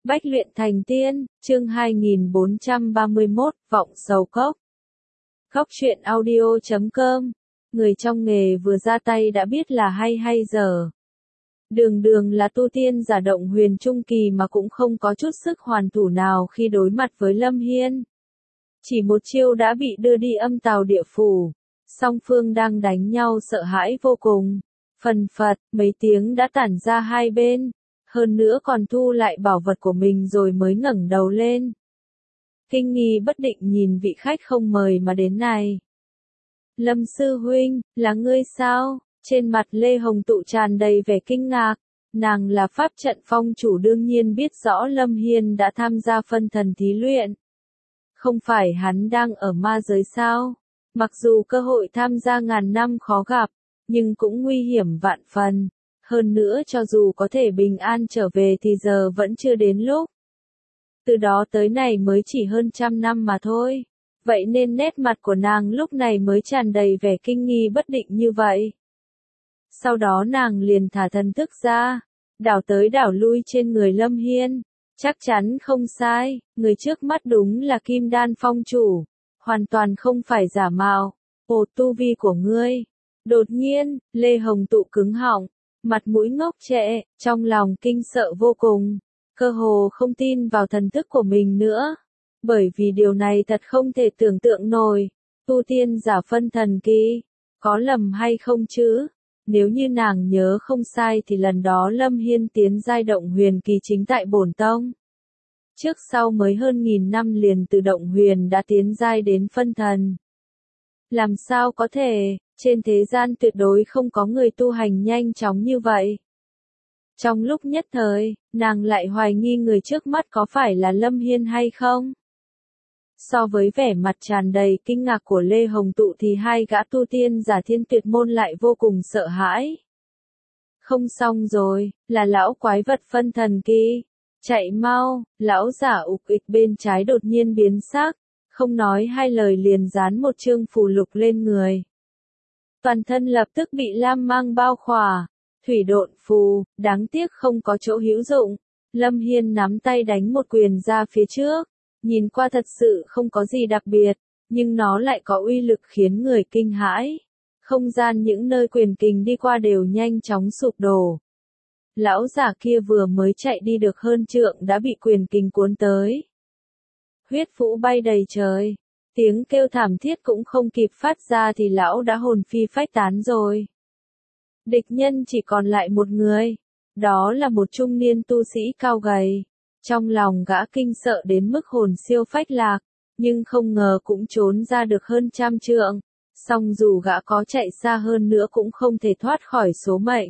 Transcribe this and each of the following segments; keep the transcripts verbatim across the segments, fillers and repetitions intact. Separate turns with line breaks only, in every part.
Bách luyện thành tiên, chương hai nghìn bốn trăm ba mươi mốt, vọng sầu cốc. Cốc truyện audio chấm com, người trong nghề vừa ra tay đã biết là hay hay dở. Đường đường là tu tiên giả động huyền trung kỳ mà cũng không có chút sức hoàn thủ nào khi đối mặt với Lâm Hiên. Chỉ một chiêu đã bị đưa đi âm tào địa phủ, song phương đang đánh nhau sợ hãi vô cùng. Phần phật, mấy tiếng đã tản ra hai bên, hơn nữa còn thu lại bảo vật của mình rồi mới ngẩng đầu lên. Kinh nghi bất định nhìn vị khách không mời mà đến này. Lâm sư huynh, là ngươi sao? Trên mặt Lê Hồng Tụ tràn đầy vẻ kinh ngạc, nàng là pháp trận phong chủ đương nhiên biết rõ Lâm Hiên đã tham gia phân thần thí luyện. Không phải hắn đang ở ma giới sao? Mặc dù cơ hội tham gia ngàn năm khó gặp, nhưng cũng nguy hiểm vạn phần. Hơn nữa cho dù có thể bình an trở về thì giờ vẫn chưa đến lúc. Từ đó tới này mới chỉ hơn trăm năm mà thôi. Vậy nên nét mặt của nàng lúc này mới tràn đầy vẻ kinh nghi bất định như vậy. Sau đó nàng liền thả thần thức ra, đảo tới đảo lui trên người Lâm Hiên. Chắc chắn không sai, người trước mắt đúng là Kim Đan phong chủ. Hoàn toàn không phải giả mạo. Ồ, tu vi của ngươi. Đột nhiên, Lê Hồng Tụ cứng họng, mặt mũi ngốc trệ, trong lòng kinh sợ vô cùng, cơ hồ không tin vào thần thức của mình nữa. Bởi vì điều này thật không thể tưởng tượng nổi, tu tiên giả phân thần kỳ, có lầm hay không chứ? Nếu như nàng nhớ không sai thì lần đó Lâm Hiên tiến giai động huyền kỳ chính tại bổn tông. Trước sau mới hơn nghìn năm liền từ động huyền đã tiến giai đến phân thần. Làm sao có thể, trên thế gian tuyệt đối không có người tu hành nhanh chóng như vậy. Trong lúc nhất thời, nàng lại hoài nghi người trước mắt có phải là Lâm Hiên hay không. So với vẻ mặt tràn đầy kinh ngạc của Lê Hồng Tụ thì hai gã tu tiên giả Thiên Tuyệt môn lại vô cùng sợ hãi. Không xong rồi, là lão quái vật phân thần kỳ. Chạy mau, lão giả ục ịch bên trái đột nhiên biến sắc, không nói hai lời liền dán một chương phù lục lên người. Toàn thân lập tức bị lam mang bao khỏa, thủy độn phù, đáng tiếc không có chỗ hữu dụng. Lâm Hiên nắm tay đánh một quyền ra phía trước, nhìn qua thật sự không có gì đặc biệt, nhưng nó lại có uy lực khiến người kinh hãi. Không gian những nơi quyền kình đi qua đều nhanh chóng sụp đổ. Lão giả kia vừa mới chạy đi được hơn trượng đã bị quyền kình cuốn tới. Huyết phũ bay đầy trời. Tiếng kêu thảm thiết cũng không kịp phát ra thì lão đã hồn phi phách tán rồi. Địch nhân chỉ còn lại một người. Đó là một trung niên tu sĩ cao gầy. Trong lòng gã kinh sợ đến mức hồn siêu phách lạc, nhưng không ngờ cũng trốn ra được hơn trăm trượng. Song dù gã có chạy xa hơn nữa cũng không thể thoát khỏi số mệnh.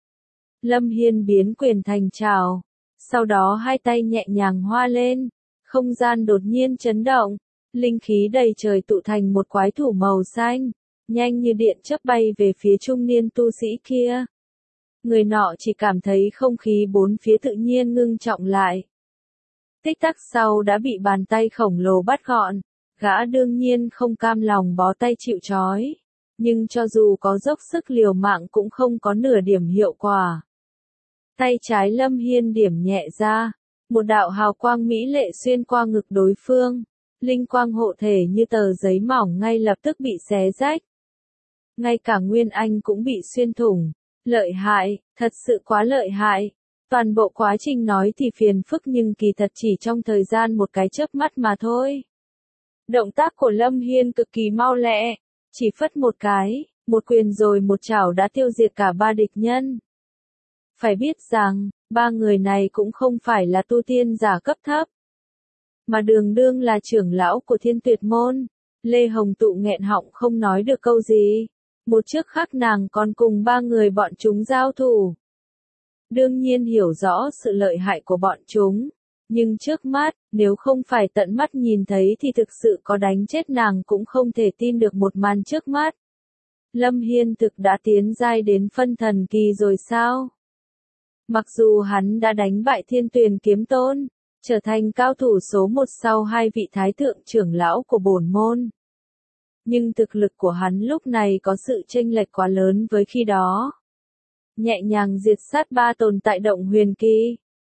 Lâm Hiên biến quyền thành trảo. Sau đó hai tay nhẹ nhàng hoa lên. Không gian đột nhiên chấn động. Linh khí đầy trời tụ thành một quái thủ màu xanh, nhanh như điện chớp bay về phía trung niên tu sĩ kia. Người nọ chỉ cảm thấy không khí bốn phía tự nhiên ngưng trọng lại. Tích tắc sau đã bị bàn tay khổng lồ bắt gọn, gã đương nhiên không cam lòng bó tay chịu trói, nhưng cho dù có dốc sức liều mạng cũng không có nửa điểm hiệu quả. Tay trái Lâm Hiên điểm nhẹ ra, một đạo hào quang mỹ lệ xuyên qua ngực đối phương. Linh quang hộ thể như tờ giấy mỏng ngay lập tức bị xé rách. Ngay cả Nguyên Anh cũng bị xuyên thủng. Lợi hại, thật sự quá lợi hại. Toàn bộ quá trình nói thì phiền phức nhưng kỳ thật chỉ trong thời gian một cái chớp mắt mà thôi. Động tác của Lâm Hiên cực kỳ mau lẹ. Chỉ phất một cái, một quyền rồi một chảo đã tiêu diệt cả ba địch nhân. Phải biết rằng, ba người này cũng không phải là tu tiên giả cấp thấp, mà đường đương là trưởng lão của Thiên Tuyệt môn. Lê Hồng Tụ nghẹn họng không nói được câu gì. Một chiếc khắc nàng còn cùng ba người bọn chúng giao thủ. Đương nhiên hiểu rõ sự lợi hại của bọn chúng. Nhưng trước mắt, nếu không phải tận mắt nhìn thấy thì thực sự có đánh chết nàng cũng không thể tin được một màn trước mắt. Lâm Hiên thực đã tiến giai đến phân thần kỳ rồi sao? Mặc dù hắn đã đánh bại Thiên Tuyền Kiếm Tôn, trở thành cao thủ số một sau hai vị thái thượng trưởng lão của bổn môn. Nhưng thực lực của hắn lúc này có sự chênh lệch quá lớn với khi đó. Nhẹ nhàng diệt sát ba tồn tại động huyền kỳ.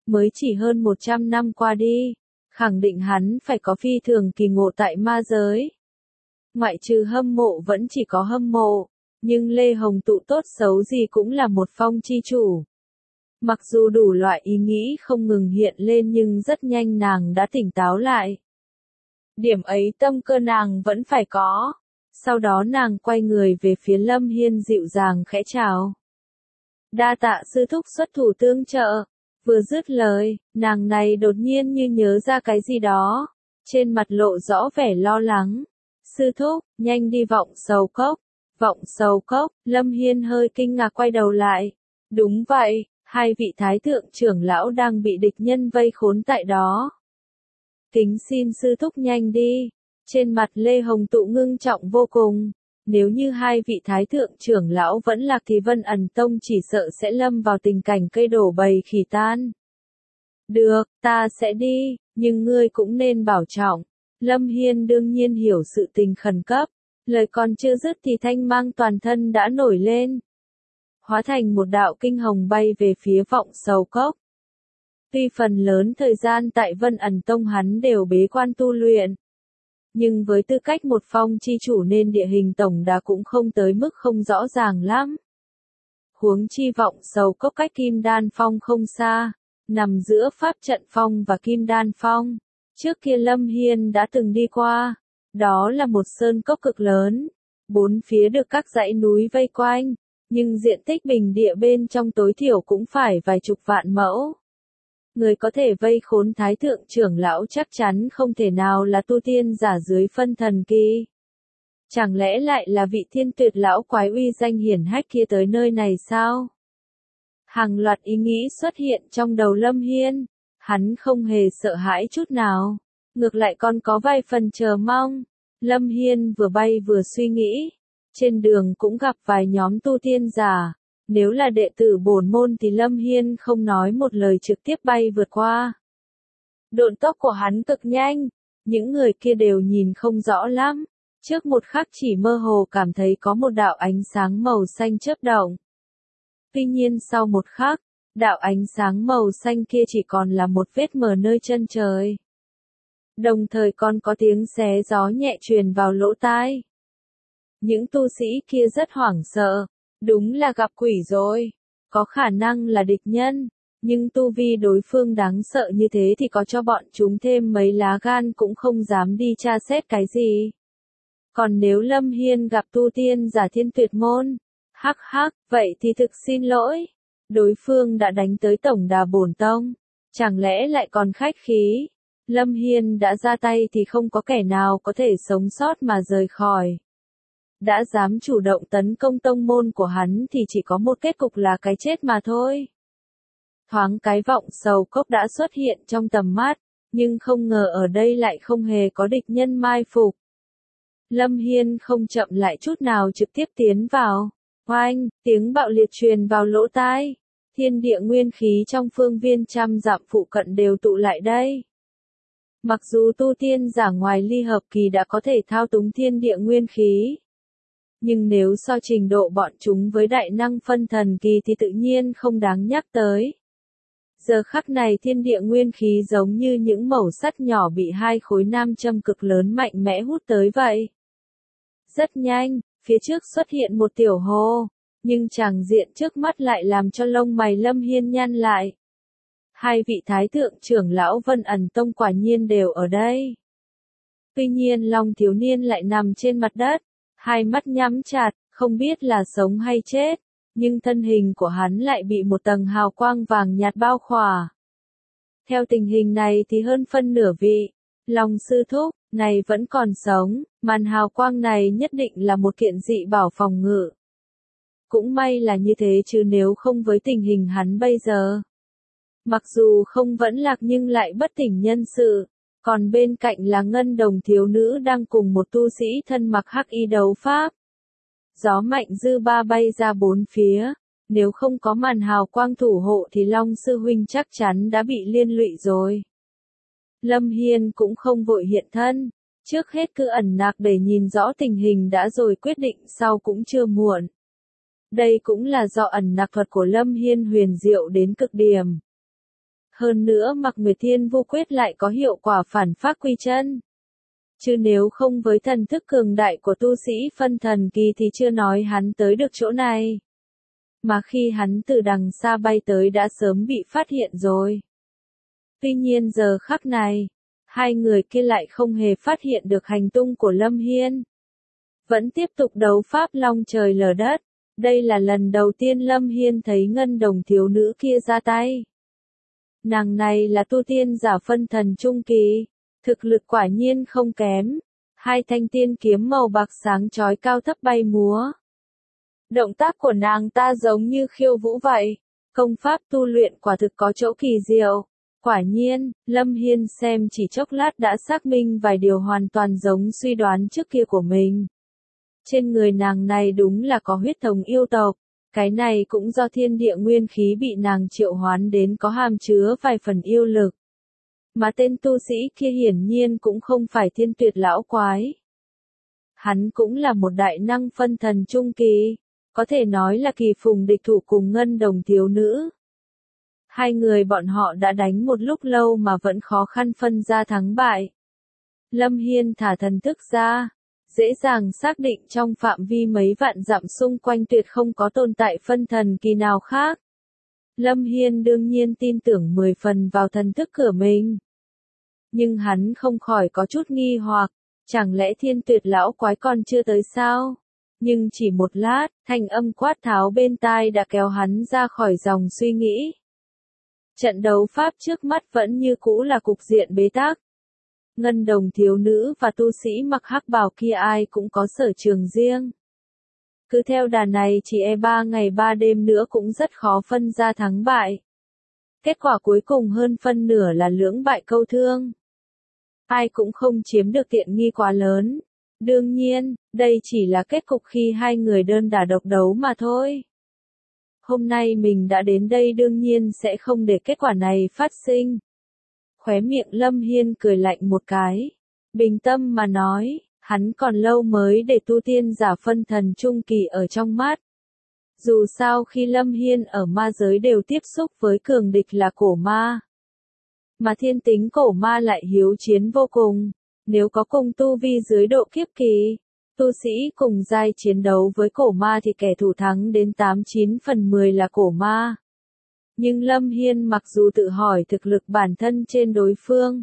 mới chỉ hơn một trăm năm qua đi, khẳng định hắn phải có phi thường kỳ ngộ tại ma giới. Ngoại trừ hâm mộ vẫn chỉ có hâm mộ, nhưng Lê Hồng Tụ tốt xấu gì cũng là một phong chi chủ. Mặc dù đủ loại ý nghĩ không ngừng hiện lên nhưng rất nhanh nàng đã tỉnh táo lại. Điểm ấy tâm cơ nàng vẫn phải có. Sau đó nàng quay người về phía Lâm Hiên dịu dàng khẽ chào. Đa tạ sư thúc xuất thủ tương trợ. Vừa dứt lời, nàng này đột nhiên như nhớ ra cái gì đó. Trên mặt lộ rõ vẻ lo lắng. Sư thúc, nhanh đi Vọng Sầu Cốc. Vọng Sầu Cốc, Lâm Hiên hơi kinh ngạc quay đầu lại. Đúng vậy, hai vị thái thượng trưởng lão đang bị địch nhân vây khốn tại đó. Kính xin sư thúc nhanh đi. Trên mặt Lê Hồng Tụ ngưng trọng vô cùng. Nếu như hai vị thái thượng trưởng lão vẫn lạc thì Vân Ẩn Tông chỉ sợ sẽ lâm vào tình cảnh cây đổ bầy khỉ tan. Được, ta sẽ đi, nhưng ngươi cũng nên bảo trọng. Lâm Hiên đương nhiên hiểu sự tình khẩn cấp. Lời còn chưa dứt thì thanh mang toàn thân đã nổi lên. Hóa thành một đạo kinh hồng bay về phía Vọng Sầu Cốc. Tuy phần lớn thời gian tại Vân Ẩn Tông hắn đều bế quan tu luyện. Nhưng với tư cách một phong chi chủ nên địa hình tổng đà cũng không tới mức không rõ ràng lắm. Huống chi Vọng Sầu Cốc cách Kim Đan Phong không xa, nằm giữa Pháp Trận Phong và Kim Đan Phong. Trước kia Lâm Hiên đã từng đi qua, đó là một sơn cốc cực lớn, bốn phía được các dãy núi vây quanh, nhưng diện tích bình địa bên trong tối thiểu cũng phải vài chục vạn mẫu. Người có thể vây khốn thái thượng trưởng lão chắc chắn không thể nào là tu tiên giả dưới phân thần kỳ. Chẳng lẽ lại là vị thiên tuyệt lão quái uy danh hiển hách kia tới nơi này sao? Hàng loạt ý nghĩ xuất hiện trong đầu Lâm Hiên, hắn không hề sợ hãi chút nào, ngược lại còn có vài phần chờ mong. Lâm Hiên vừa bay vừa suy nghĩ, trên đường cũng gặp vài nhóm tu tiên giả. Nếu là đệ tử bổn môn thì Lâm Hiên không nói một lời trực tiếp bay vượt qua. Độn tốc của hắn cực nhanh, những người kia đều nhìn không rõ lắm. Trước một khắc chỉ mơ hồ cảm thấy có một đạo ánh sáng màu xanh chớp động. Tuy nhiên sau một khắc, đạo ánh sáng màu xanh kia chỉ còn là một vết mờ nơi chân trời. Đồng thời còn có tiếng xé gió nhẹ truyền vào lỗ tai. Những tu sĩ kia rất hoảng sợ. Đúng là gặp quỷ rồi. Có khả năng là địch nhân. Nhưng tu vi đối phương đáng sợ như thế thì có cho bọn chúng thêm mấy lá gan cũng không dám đi tra xét cái gì. Còn nếu Lâm Hiên gặp tu tiên giả thiên tuyệt môn, hắc hắc, vậy thì thực xin lỗi. Đối phương đã đánh tới tổng đà bổn tông. Chẳng lẽ lại còn khách khí. Lâm Hiên đã ra tay thì không có kẻ nào có thể sống sót mà rời khỏi. Đã dám chủ động tấn công tông môn của hắn thì chỉ có một kết cục là cái chết mà thôi. Thoáng cái Vọng Sầu Cốc đã xuất hiện trong tầm mắt, nhưng không ngờ ở đây lại không hề có địch nhân mai phục. Lâm Hiên không chậm lại chút nào trực tiếp tiến vào. Oanh, tiếng bạo liệt truyền vào lỗ tai. Thiên địa nguyên khí trong phương viên trăm dặm phụ cận đều tụ lại đây. Mặc dù tu tiên giả ngoài ly hợp kỳ đã có thể thao túng thiên địa nguyên khí. Nhưng nếu so trình độ bọn chúng với đại năng phân thần kỳ thì tự nhiên không đáng nhắc tới. Giờ khắc này thiên địa nguyên khí giống như những mẩu sắt nhỏ bị hai khối nam châm cực lớn mạnh mẽ hút tới vậy. Rất nhanh, phía trước xuất hiện một tiểu hồ, nhưng tràng diện trước mắt lại làm cho lông mày Lâm Hiên nhăn lại. Hai vị thái thượng trưởng lão Vân Ẩn Tông quả nhiên đều ở đây. Tuy nhiên Long thiếu niên lại nằm trên mặt đất. Hai mắt nhắm chặt, không biết là sống hay chết, nhưng thân hình của hắn lại bị một tầng hào quang vàng nhạt bao khỏa. Theo tình hình này thì hơn phân nửa vị, Long sư thúc, này vẫn còn sống, màn hào quang này nhất định là một kiện dị bảo phòng ngự. Cũng may là như thế chứ nếu không với tình hình hắn bây giờ. Mặc dù không vẫn lạc nhưng lại bất tỉnh nhân sự. Còn bên cạnh là ngân đồng thiếu nữ đang cùng một tu sĩ thân mặc hắc y đấu pháp. Gió mạnh dư ba bay ra bốn phía. Nếu không có màn hào quang thủ hộ thì Long sư huynh chắc chắn đã bị liên lụy rồi. Lâm Hiên cũng không vội hiện thân. Trước hết cứ ẩn nặc để nhìn rõ tình hình đã rồi quyết định sau cũng chưa muộn. Đây cũng là do ẩn nặc thuật của Lâm Hiên huyền diệu đến cực điểm. Hơn nữa Mạc Nguyệt Thiên Vu quyết lại có hiệu quả phản phác quy chân. Chứ nếu không với thần thức cường đại của tu sĩ phân thần kỳ thì chưa nói hắn tới được chỗ này. Mà khi hắn từ đằng xa bay tới đã sớm bị phát hiện rồi. Tuy nhiên giờ khắc này, hai người kia lại không hề phát hiện được hành tung của Lâm Hiên. Vẫn tiếp tục đấu pháp long trời lở đất. Đây là lần đầu tiên Lâm Hiên thấy ngân đồng thiếu nữ kia ra tay. Nàng này là tu tiên giả phân thần trung kỳ, thực lực quả nhiên không kém. Hai thanh tiên kiếm màu bạc sáng chói cao thấp bay múa. Động tác của nàng ta giống như khiêu vũ vậy, công pháp tu luyện quả thực có chỗ kỳ diệu. Quả nhiên, Lâm Hiên xem chỉ chốc lát đã xác minh vài điều hoàn toàn giống suy đoán trước kia của mình. Trên người nàng này đúng là có huyết thống yêu tộc, cái này cũng do thiên địa nguyên khí bị nàng triệu hoán đến có hàm chứa vài phần yêu lực. Mà tên tu sĩ kia hiển nhiên cũng không phải thiên tuyệt lão quái. Hắn cũng là một đại năng phân thần trung kỳ, có thể nói là kỳ phùng địch thủ cùng ngân đồng thiếu nữ. Hai người bọn họ đã đánh một lúc lâu mà vẫn khó khăn phân ra thắng bại. Lâm Hiên thả thần thức ra, dễ dàng xác định trong phạm vi mấy vạn dặm xung quanh tuyệt không có tồn tại phân thần kỳ nào khác. Lâm Hiên đương nhiên tin tưởng mười phần vào thần thức của mình. Nhưng hắn không khỏi có chút nghi hoặc, chẳng lẽ thiên tuyệt lão quái còn chưa tới sao? Nhưng chỉ một lát, thanh âm quát tháo bên tai đã kéo hắn ra khỏi dòng suy nghĩ. Trận đấu pháp trước mắt vẫn như cũ là cục diện bế tắc. Ngân đồng thiếu nữ và tu sĩ mặc hắc bào kia ai cũng có sở trường riêng. Cứ theo đà này chỉ e ba ngày ba đêm nữa cũng rất khó phân ra thắng bại. Kết quả cuối cùng hơn phân nửa là lưỡng bại câu thương. Ai cũng không chiếm được tiện nghi quá lớn. Đương nhiên, đây chỉ là kết cục khi hai người đơn đả độc đấu mà thôi. Hôm nay mình đã đến đây đương nhiên sẽ không để kết quả này phát sinh. Khóe miệng Lâm Hiên cười lạnh một cái. Bình tâm mà nói, hắn còn lâu mới để tu tiên giả phân thần trung kỳ ở trong mắt. Dù sao khi Lâm Hiên ở ma giới đều tiếp xúc với cường địch là cổ ma. Mà thiên tính cổ ma lại hiếu chiến vô cùng. Nếu có cùng tu vi dưới độ kiếp kỳ, tu sĩ cùng giai chiến đấu với cổ ma thì kẻ thủ thắng đến tám chín phần mười là cổ ma. Nhưng Lâm Hiên mặc dù tự hỏi thực lực bản thân trên đối phương,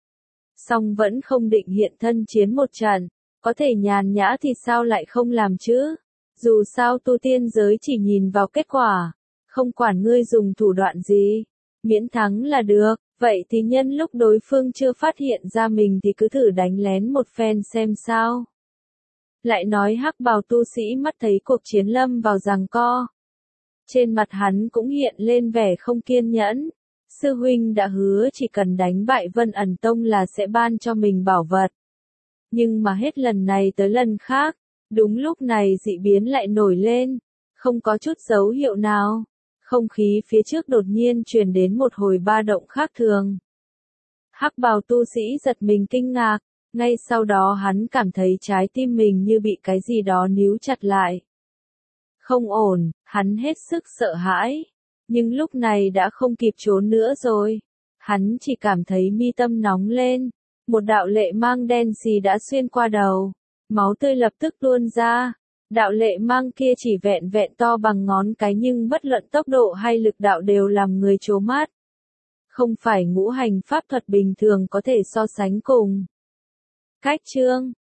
song vẫn không định hiện thân chiến một trận, có thể nhàn nhã thì sao lại không làm chứ? Dù sao tu tiên giới chỉ nhìn vào kết quả, không quản ngươi dùng thủ đoạn gì, miễn thắng là được. Vậy thì nhân lúc đối phương chưa phát hiện ra mình thì cứ thử đánh lén một phen xem sao. Lại nói hắc bào tu sĩ mắt thấy cuộc chiến lâm vào giằng co. Trên mặt hắn cũng hiện lên vẻ không kiên nhẫn. Sư huynh đã hứa chỉ cần đánh bại Vân Ẩn Tông là sẽ ban cho mình bảo vật. Nhưng mà hết lần này tới lần khác, đúng lúc này dị biến lại nổi lên, không có chút dấu hiệu nào. Không khí phía trước đột nhiên truyền đến một hồi ba động khác thường. Hắc bào tu sĩ giật mình kinh ngạc, ngay sau đó hắn cảm thấy trái tim mình như bị cái gì đó níu chặt lại. Không ổn, hắn hết sức sợ hãi, nhưng lúc này đã không kịp trốn nữa rồi. Hắn chỉ cảm thấy mi tâm nóng lên, một đạo lệ mang đen xì đã xuyên qua đầu, máu tươi lập tức tuôn ra. Đạo lệ mang kia chỉ vẹn vẹn to bằng ngón cái nhưng bất luận tốc độ hay lực đạo đều làm người trố mắt. Không phải ngũ hành pháp thuật bình thường có thể so sánh cùng. Cách chương